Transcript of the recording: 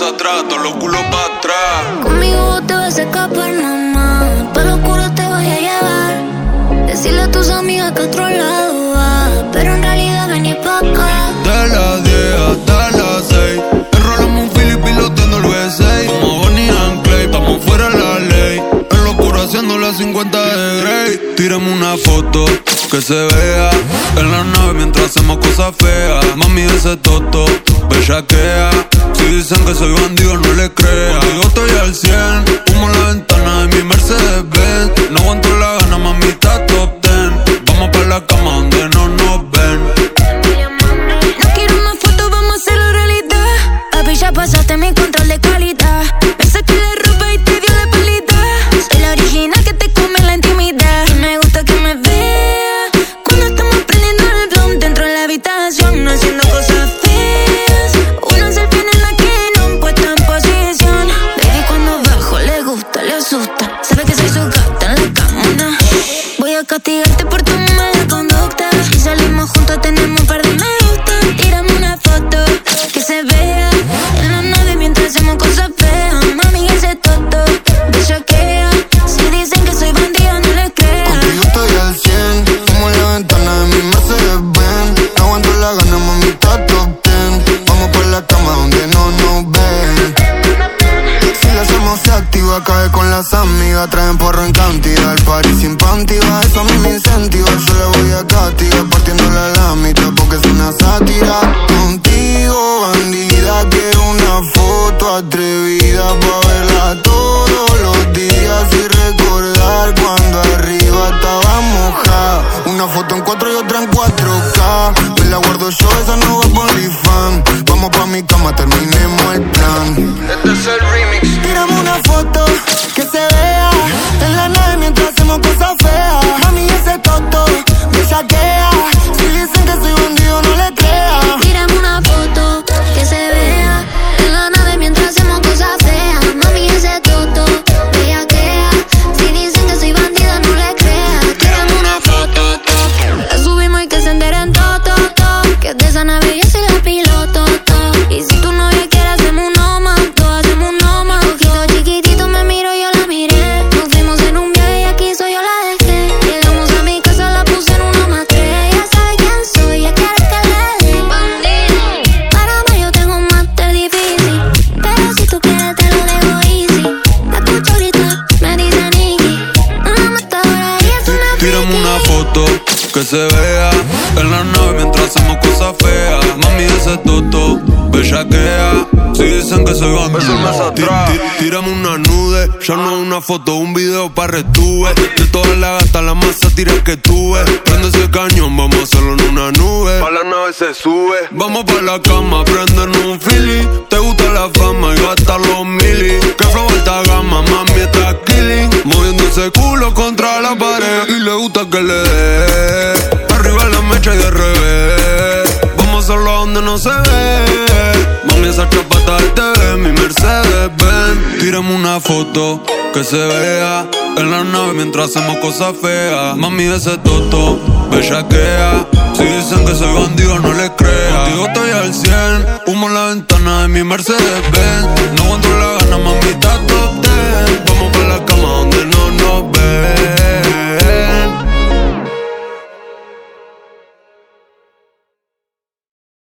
atrás, todos los culos para atrás. Conmigo te vas a escapar, mamá. Pa' lo oscuro te voy a llevar. Decirle a tus amigas que a otro lado va, pero en realidad vení pa' acá. De las 10 hasta las 6, enrolamos un Philly piloteando el V6. Como Bonnie and Clyde, estamos fuera de la ley. En lo oscuro haciendo las 50 de Grey. Tírame una foto que se vea en la nave mientras hacemos cosas feas. Mami, ese toto bellaquea. Si dicen que soy bandido, no le crea. Contigo estoy al 100, humo en la ventana de mi Mercedes-Benz. No aguanto la gana, mami, está top 10. Vamos pa' la cama donde no nos ven. No quiero más fotos, vamos a hacerlo realidad. Papi, ya pasaste mi control de calidad. Me saqué la ropa y te dio la espalda. Soy la original que te come en la intimidad. Y me gusta que me vea cuando estamos prendiendo el blunt dentro de la habitación, haciendo cosas feas. Una selfie en la que no puesta en posición. Baby, cuando bajo le gusta, le asusta. Sabe que soy su gata en la cama. Voy a castigarte por tu mala conducta. Si salimos juntos tenemos un par de me gusta. Tírame una foto que se vea en la nave mientras hacemos cosas feas. Mami, ese toto bellaquea. Si dicen que soy bandida, no les creas. Contigo estoy al 100, como en la ventana de mi Mercedes-Benz. No aguanto la gana, mami, está top 10. Vamos por la cama donde no nos ven. Si la hacemos se activa, cae con las amigas. Traen porro en cantidad, el party sin panty va. Eso a mí me incentiva, yo le voy a castigar partiéndola a la mitad porque es una sátira. Contigo, bandida, quiero una foto atrevida pa' verla todos los días y recordar cuando arriba estaba mojada. Una foto en 4 y otra en 4K. Me la guardo yo, esa no va por OnlyFans. Vamos pa' mi cama, terminemos el plan. Este es el remix. Tírame una foto que se vea en la nave mientras hacemos cosas feas. Mami, ese toto me saquea. Si dicen que soy bandido, no le creas. Tírame una foto que se vea en la nave mientras hacemos cosas feas. Mami, ese toto bellaquea. Si dicen que soy bandida, no le creas. Tírame una foto, la subimos y que se enteren todo. Que de esa nave yo soy la piloto. Y si tu novia quiere hacemos uno más, hacemos uno más. Ojito chiquitito me miro, yo la miré. Nos fuimos en un viaje y aquí soy yo la dejé. Llegamos a mi casa, la puse en 1+3. Ya sabe quién soy, ya quiere que le dé. Para mí yo tengo un máster difícil, pero si tú quieres te lo dejo easy. La escucho gritar, me dice Nicky. Una matadora y es una Tírame una foto que se vea en la nave mientras hacemos cosas feas. Mami, ese toto bellaquea. Si dicen que soy bandido, tírame una nude. Ya no una foto, un video pa' retuve. De todas las gatas la más sátira que tuve. Prende ese cañón, vamos a hacerlo en una nube. Pa' la nave se sube. Vamos pa' la cama, prendernos un Philly. Te gusta la fama y gastar los mili. Que flow alta gama, mami está killing. Moviendo ese culo contra la pared. Y le gusta que le dé arriba la mecha y de revés. Vamos a hacerlo donde no se ve. Mami, esa chapata del TV, mi Mercedes-Benz. Tírame una foto que se vea en la nave mientras hacemos cosas feas. Mami, ese toto bellaquea. Si dicen que soy bandido, no le creas. Contigo estoy al 100, humo en la ventana de mi Mercedes-Benz. No aguanto la gana, mami, está top 10. Vamos pa' la cama donde no